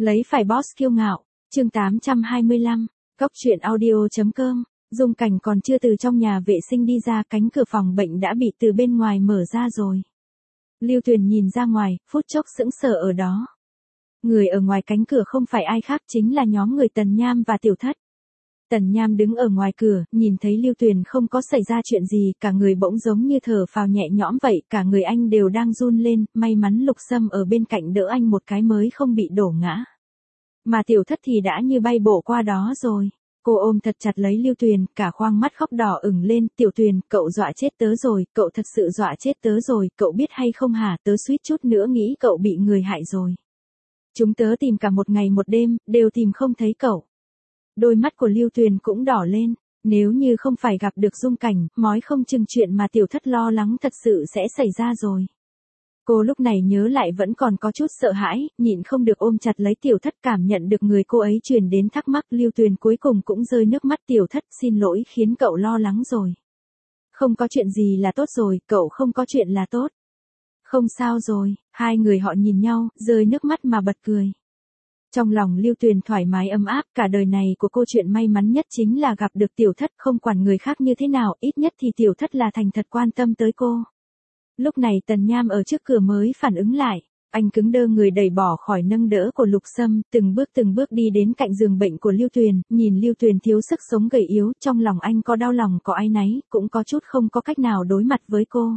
Lấy phải boss kiêu ngạo, chương 825, Cóc truyện audio.com, Dung Cảnh còn chưa từ trong nhà vệ sinh đi ra, cánh cửa phòng bệnh đã bị từ bên ngoài mở ra rồi. Lưu Tuyền nhìn ra ngoài, phút chốc sững sờ ở đó. Người ở ngoài cánh cửa không phải ai khác, chính là nhóm người Tần Nham và Tiểu Thất. Tần Nham đứng ở ngoài cửa, nhìn thấy Lưu Tuyền không có xảy ra chuyện gì, cả người bỗng giống như thở phào nhẹ nhõm vậy, cả người anh đều đang run lên, may mắn Lục Sâm ở bên cạnh đỡ anh một cái mới không bị đổ ngã. Mà Tiểu Thất thì đã như bay bộ qua đó rồi. Cô ôm thật chặt lấy Lưu Tuyền, cả khoang mắt khóc đỏ ửng lên, Tiểu Tuyền, cậu dọa chết tớ rồi, cậu thật sự dọa chết tớ rồi, cậu biết hay không hả, tớ suýt chút nữa nghĩ cậu bị người hại rồi. Chúng tớ tìm cả một ngày một đêm, đều tìm không thấy cậu. Đôi mắt của Lưu Tuyền cũng đỏ lên, nếu như không phải gặp được Dung Cảnh, mói không chừng chuyện mà Tiểu Thất lo lắng thật sự sẽ xảy ra rồi. Cô lúc này nhớ lại vẫn còn có chút sợ hãi, nhịn không được ôm chặt lấy Tiểu Thất, cảm nhận được người cô ấy truyền đến thắc mắc. Lưu Tuyền cuối cùng cũng rơi nước mắt. Tiểu Thất, xin lỗi khiến cậu lo lắng rồi. Không có chuyện gì là tốt rồi, cậu không có chuyện là tốt. Không sao rồi, hai người họ nhìn nhau, rơi nước mắt mà bật cười. Trong lòng Lưu Tuyền thoải mái ấm áp, cả đời này của cô chuyện may mắn nhất chính là gặp được Tiểu Thất, không quản người khác như thế nào, ít nhất thì Tiểu Thất là thành thật quan tâm tới cô. Lúc này Tần Nham ở trước cửa mới phản ứng lại, anh cứng đơ người đẩy bỏ khỏi nâng đỡ của Lục Sâm, từng bước đi đến cạnh giường bệnh của Lưu Tuyền, nhìn Lưu Tuyền thiếu sức sống gầy yếu, trong lòng anh có đau lòng có áy náy, cũng có chút không có cách nào đối mặt với cô.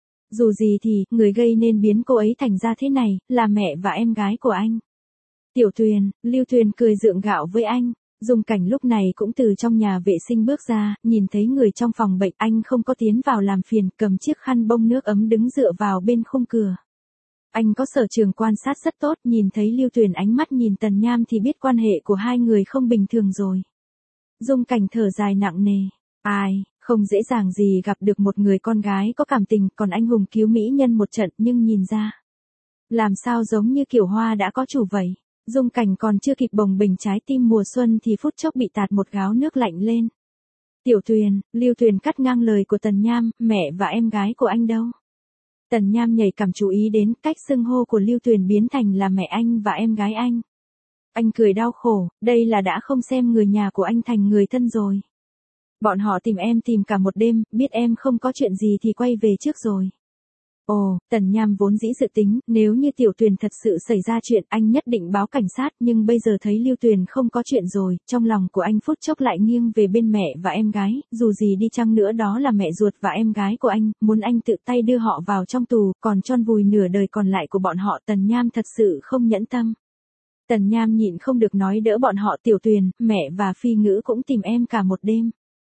Dù gì thì, người gây nên biến cô ấy thành ra thế này, là mẹ và em gái của anh. Tiểu Tuyền, Lưu Tuyền cười gượng gạo với anh. Dung Cảnh lúc này cũng từ trong nhà vệ sinh bước ra, nhìn thấy người trong phòng bệnh, anh không có tiến vào làm phiền, cầm chiếc khăn bông nước ấm đứng dựa vào bên khung cửa. Anh có sở trường quan sát rất tốt, nhìn thấy Lưu Tuyền ánh mắt nhìn Tần Nham thì biết quan hệ của hai người không bình thường rồi. Dung Cảnh thở dài nặng nề, ai, không dễ dàng gì gặp được một người con gái có cảm tình, còn anh hùng cứu mỹ nhân một trận, nhưng nhìn ra. Làm sao giống như kiểu hoa đã có chủ vậy. Dung Cảnh còn chưa kịp bồng bềnh trái tim mùa xuân thì phút chốc bị tạt một gáo nước lạnh lên. Tiểu Tuyền, Lưu Tuyền cắt ngang lời của Tần Nham, mẹ và em gái của anh đâu? Tần Nham nhảy cảm chú ý đến cách xưng hô của Lưu Tuyền biến thành là mẹ anh và em gái anh. Anh cười đau khổ, đây là đã không xem người nhà của anh thành người thân rồi. Bọn họ tìm em tìm cả một đêm, biết em không có chuyện gì thì quay về trước rồi. Ồ, Tần Nham vốn dĩ dự tính, nếu như Tiểu Tuyền thật sự xảy ra chuyện, anh nhất định báo cảnh sát, nhưng bây giờ thấy Lưu Tuyền không có chuyện rồi, trong lòng của anh phút chốc lại nghiêng về bên mẹ và em gái, dù gì đi chăng nữa đó là mẹ ruột và em gái của anh, muốn anh tự tay đưa họ vào trong tù, còn chôn vùi nửa đời còn lại của bọn họ. Tần Nham thật sự không nhẫn tâm. Tần Nham nhịn không được nói đỡ bọn họ, Tiểu Tuyền, mẹ và Phi Ngữ cũng tìm em cả một đêm.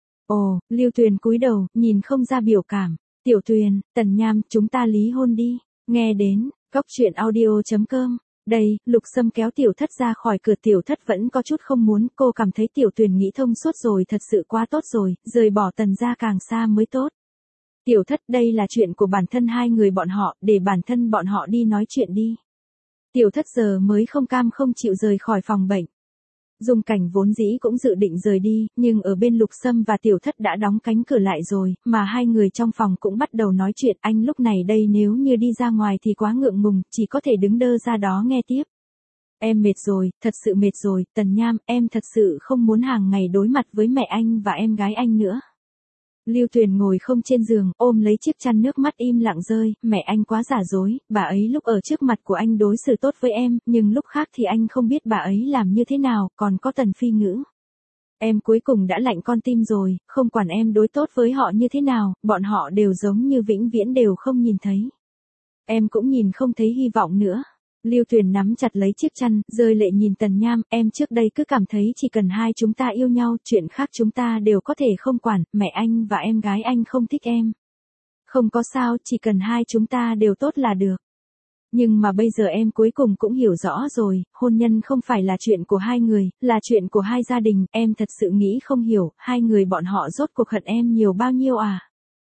Ồ, Lưu Tuyền cúi đầu, nhìn không ra biểu cảm. Tiểu Tuyền, Tần Nham, chúng ta lý hôn đi. Nghe đến, Cóc truyện audio.com. Đây, Lục Sâm kéo Tiểu Thất ra khỏi cửa. Tiểu Thất vẫn có chút không muốn, cô cảm thấy Tiểu Tuyền nghĩ thông suốt rồi, thật sự quá tốt rồi, rời bỏ Tần ra càng xa mới tốt. Tiểu Thất, đây là chuyện của bản thân hai người bọn họ, để bản thân bọn họ đi nói chuyện đi. Tiểu Thất giờ mới không cam không chịu rời khỏi phòng bệnh. Dung Cảnh vốn dĩ cũng dự định rời đi, nhưng ở bên Lục Sâm và Tiểu Thất đã đóng cánh cửa lại rồi, mà hai người trong phòng cũng bắt đầu nói chuyện. Anh lúc này đây nếu như đi ra ngoài thì quá ngượng ngùng, chỉ có thể đứng đơ ra đó nghe tiếp. Em mệt rồi, thật sự mệt rồi, Tần Nham, em thật sự không muốn hàng ngày đối mặt với mẹ anh và em gái anh nữa. Lưu Tuyền ngồi không trên giường, ôm lấy chiếc chăn, nước mắt im lặng rơi, mẹ anh quá giả dối, bà ấy lúc ở trước mặt của anh đối xử tốt với em, nhưng lúc khác thì anh không biết bà ấy làm như thế nào, còn có Tần Phi Ngữ. Em cuối cùng đã lạnh con tim rồi, không quản em đối tốt với họ như thế nào, bọn họ đều giống như vĩnh viễn đều không nhìn thấy. Em cũng nhìn không thấy hy vọng nữa. Lưu Tuyền nắm chặt lấy chiếc chăn, rơi lệ nhìn Tần Nham, em trước đây cứ cảm thấy chỉ cần hai chúng ta yêu nhau, chuyện khác chúng ta đều có thể không quản, mẹ anh và em gái anh không thích em. Không có sao, chỉ cần hai chúng ta đều tốt là được. Nhưng mà bây giờ em cuối cùng cũng hiểu rõ rồi, hôn nhân không phải là chuyện của hai người, là chuyện của hai gia đình, em thật sự nghĩ không hiểu, hai người bọn họ rốt cuộc hận em nhiều bao nhiêu à?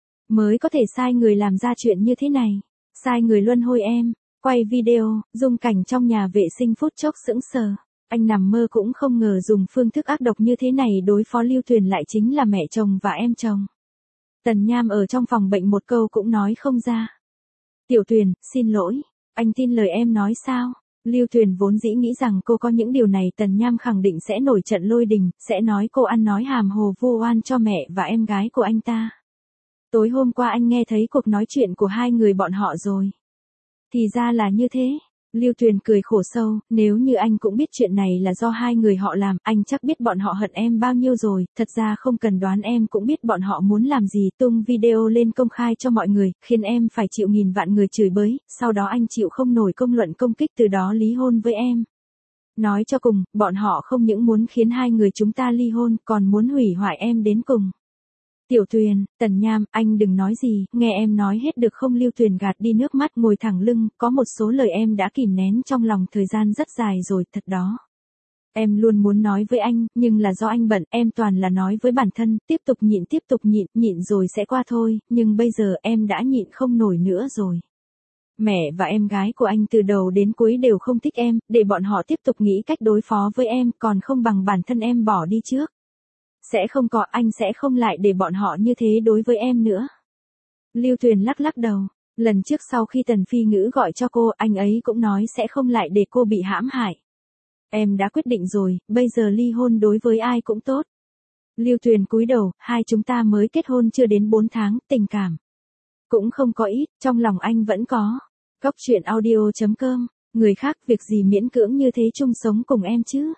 Mới có thể sai người làm ra chuyện như thế này, sai người luân hồi em. Quay video, Dung Cảnh trong nhà vệ sinh phút chốc sững sờ. Anh nằm mơ cũng không ngờ dùng phương thức ác độc như thế này đối phó Lưu Tuyền lại chính là mẹ chồng và em chồng. Tần Nham ở trong phòng bệnh một câu cũng nói không ra. Tiểu Tuyền, xin lỗi, anh tin lời em nói sao? Lưu Tuyền vốn dĩ nghĩ rằng cô có những điều này Tần Nham khẳng định sẽ nổi trận lôi đình, sẽ nói cô ăn nói hàm hồ vu oan cho mẹ và em gái của anh ta. Tối hôm qua anh nghe thấy cuộc nói chuyện của hai người bọn họ rồi. Thì ra là như thế. Lưu Tuyền cười khổ sâu, nếu như anh cũng biết chuyện này là do hai người họ làm, anh chắc biết bọn họ hận em bao nhiêu rồi, thật ra không cần đoán em cũng biết bọn họ muốn làm gì, tung video lên công khai cho mọi người, khiến em phải chịu nghìn vạn người chửi bới, sau đó anh chịu không nổi công luận công kích từ đó ly hôn với em. Nói cho cùng, bọn họ không những muốn khiến hai người chúng ta ly hôn, còn muốn hủy hoại em đến cùng. Tiểu Tuyền, Tần Nham, anh đừng nói gì, nghe em nói hết được không? Lưu Tuyền gạt đi nước mắt ngồi thẳng lưng, có một số lời em đã kìm nén trong lòng thời gian rất dài rồi, thật đó. Em luôn muốn nói với anh, nhưng là do anh bận, em toàn là nói với bản thân, tiếp tục nhịn rồi sẽ qua thôi, nhưng bây giờ em đã nhịn không nổi nữa rồi. Mẹ và em gái của anh từ đầu đến cuối đều không thích em, để bọn họ tiếp tục nghĩ cách đối phó với em, còn không bằng bản thân em bỏ đi trước. Sẽ không có, anh sẽ không lại để bọn họ như thế đối với em nữa. Lưu Tuyền lắc lắc đầu, lần trước sau khi Tần Phi Ngữ gọi cho cô, anh ấy cũng nói sẽ không lại để cô bị hãm hại. Em đã quyết định rồi, bây giờ ly hôn đối với ai cũng tốt. Lưu Tuyền cúi đầu, hai chúng ta mới kết hôn chưa đến 4 tháng, tình cảm cũng không có ít, trong lòng anh vẫn có. Cóc truyện audio.com, người khác việc gì miễn cưỡng như thế chung sống cùng em chứ.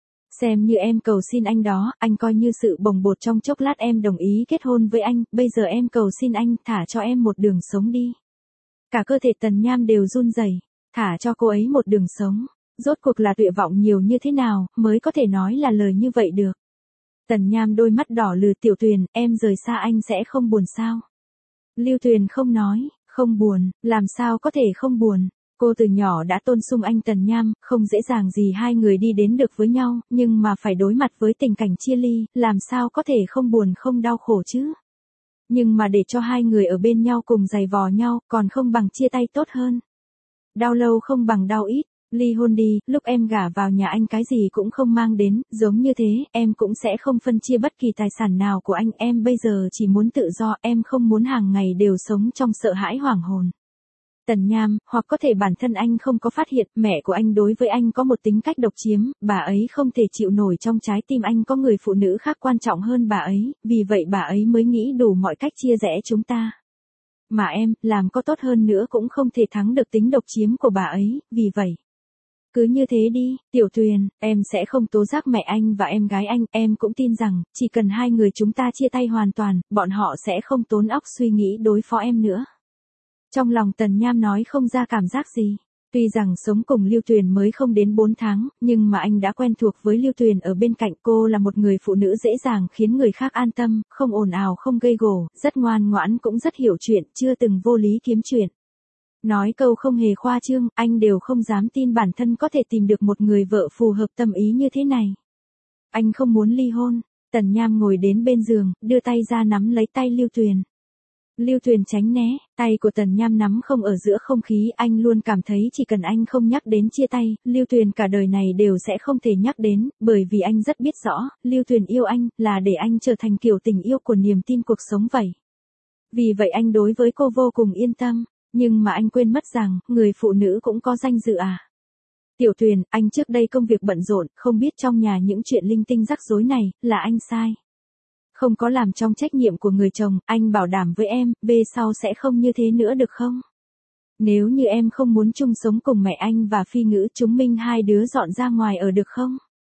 Xem như em cầu xin anh đó, anh coi như sự bồng bột trong chốc lát em đồng ý kết hôn với anh, bây giờ em cầu xin anh thả cho em một đường sống đi. Cả cơ thể Tần Nham đều run rẩy, thả cho cô ấy một đường sống, rốt cuộc là tuyệt vọng nhiều như thế nào, mới có thể nói là lời như vậy được. Tần Nham đôi mắt đỏ lừ, Tiểu Tuyền, em rời xa anh sẽ không buồn sao? Lưu Tuyền không nói, không buồn, làm sao có thể không buồn. Cô từ nhỏ đã tôn sùng anh Tần Nham, không dễ dàng gì hai người đi đến được với nhau, nhưng mà phải đối mặt với tình cảnh chia ly, làm sao có thể không buồn không đau khổ chứ. Nhưng mà để cho hai người ở bên nhau cùng giày vò nhau, còn không bằng chia tay tốt hơn. Đau lâu không bằng đau ít, ly hôn đi, lúc em gả vào nhà anh cái gì cũng không mang đến, giống như thế, em cũng sẽ không phân chia bất kỳ tài sản nào của anh, em bây giờ chỉ muốn tự do, em không muốn hàng ngày đều sống trong sợ hãi hoảng hồn. Tần Nham, hoặc có thể bản thân anh không có phát hiện, mẹ của anh đối với anh có một tính cách độc chiếm, bà ấy không thể chịu nổi trong trái tim anh có người phụ nữ khác quan trọng hơn bà ấy, vì vậy bà ấy mới nghĩ đủ mọi cách chia rẽ chúng ta. Mà em, làm có tốt hơn nữa cũng không thể thắng được tính độc chiếm của bà ấy, vì vậy. Cứ như thế đi, Tiểu Tuyền, em sẽ không tố giác mẹ anh và em gái anh, em cũng tin rằng, chỉ cần hai người chúng ta chia tay hoàn toàn, bọn họ sẽ không tốn óc suy nghĩ đối phó em nữa. Trong lòng Tần Nham nói không ra cảm giác gì. Tuy rằng sống cùng Lưu Tuyền mới không đến 4 tháng, nhưng mà anh đã quen thuộc với Lưu Tuyền ở bên cạnh. Cô là một người phụ nữ dễ dàng khiến người khác an tâm, không ồn ào không gây gổ, rất ngoan ngoãn cũng rất hiểu chuyện, chưa từng vô lý kiếm chuyện. Nói câu không hề khoa trương, anh đều không dám tin bản thân có thể tìm được một người vợ phù hợp tâm ý như thế này. Anh không muốn ly hôn. Tần Nham ngồi đến bên giường, đưa tay ra nắm lấy tay Lưu Tuyền. Lưu Tuyền tránh né, tay của Tần Nham nắm không ở giữa không khí, anh luôn cảm thấy chỉ cần anh không nhắc đến chia tay, Lưu Tuyền cả đời này đều sẽ không thể nhắc đến, bởi vì anh rất biết rõ, Lưu Tuyền yêu anh, là để anh trở thành kiểu tình yêu của niềm tin cuộc sống vậy. Vì vậy anh đối với cô vô cùng yên tâm, nhưng mà anh quên mất rằng, người phụ nữ cũng có danh dự à. Tiểu Tuyền, anh trước đây công việc bận rộn, không biết trong nhà những chuyện linh tinh rắc rối này, là anh sai. Không có làm trong trách nhiệm của người chồng, anh bảo đảm với em, về sau sẽ không như thế nữa được không? Nếu như em không muốn chung sống cùng mẹ anh và Phi Ngữ, chúng mình hai đứa dọn ra ngoài ở được không?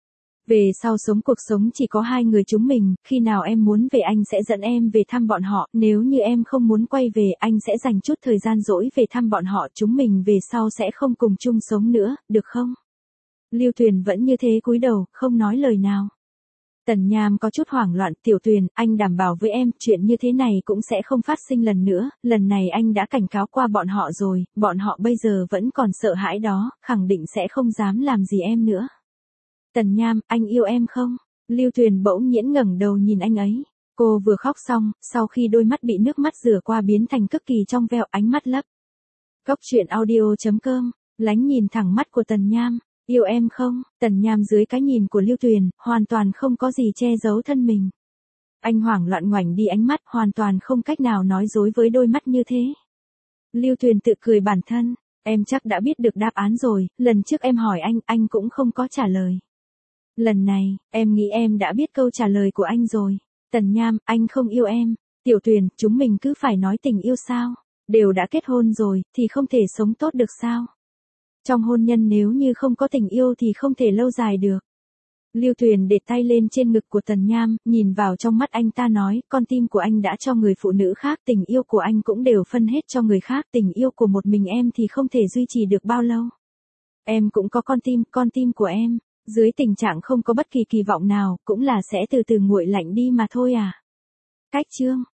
Về sau sống cuộc sống chỉ có hai người chúng mình, khi nào em muốn về anh sẽ dẫn em về thăm bọn họ, nếu như em không muốn quay về anh sẽ dành chút thời gian rỗi về thăm bọn họ, chúng mình về sau sẽ không cùng chung sống nữa, được không? Lưu Tuyền vẫn như thế cúi đầu, không nói lời nào. Tần Nham có chút hoảng loạn, Tiểu Tuyền, anh đảm bảo với em, chuyện như thế này cũng sẽ không phát sinh lần nữa, lần này anh đã cảnh cáo qua bọn họ rồi, bọn họ bây giờ vẫn còn sợ hãi đó, khẳng định sẽ không dám làm gì em nữa. Tần Nham, anh yêu em không? Lưu Tuyền bỗng nhiễn ngẩng đầu nhìn anh ấy. Cô vừa khóc xong, sau khi đôi mắt bị nước mắt rửa qua biến thành cực kỳ trong veo, ánh mắt lấp. Cóc truyện audio.com, lánh nhìn thẳng mắt của Tần Nham. Yêu em không? Tần Nham dưới cái nhìn của Lưu Tuyền, hoàn toàn không có gì che giấu thân mình. Anh hoảng loạn ngoảnh đi ánh mắt, hoàn toàn không cách nào nói dối với đôi mắt như thế. Lưu Tuyền tự cười bản thân. Em chắc đã biết được đáp án rồi, lần trước em hỏi anh cũng không có trả lời. Lần này, em nghĩ em đã biết câu trả lời của anh rồi. Tần Nham, anh không yêu em. Tiểu Tuyền, chúng mình cứ phải nói tình yêu sao? Đều đã kết hôn rồi, thì không thể sống tốt được sao? Trong hôn nhân nếu như không có tình yêu thì không thể lâu dài được. Lưu Tuyền để tay lên trên ngực của Tần Nham, nhìn vào trong mắt anh ta nói, con tim của anh đã cho người phụ nữ khác, tình yêu của anh cũng đều phân hết cho người khác, tình yêu của một mình em thì không thể duy trì được bao lâu. Em cũng có con tim của em, dưới tình trạng không có bất kỳ kỳ vọng nào, cũng là sẽ từ từ nguội lạnh đi mà thôi à. Cách chương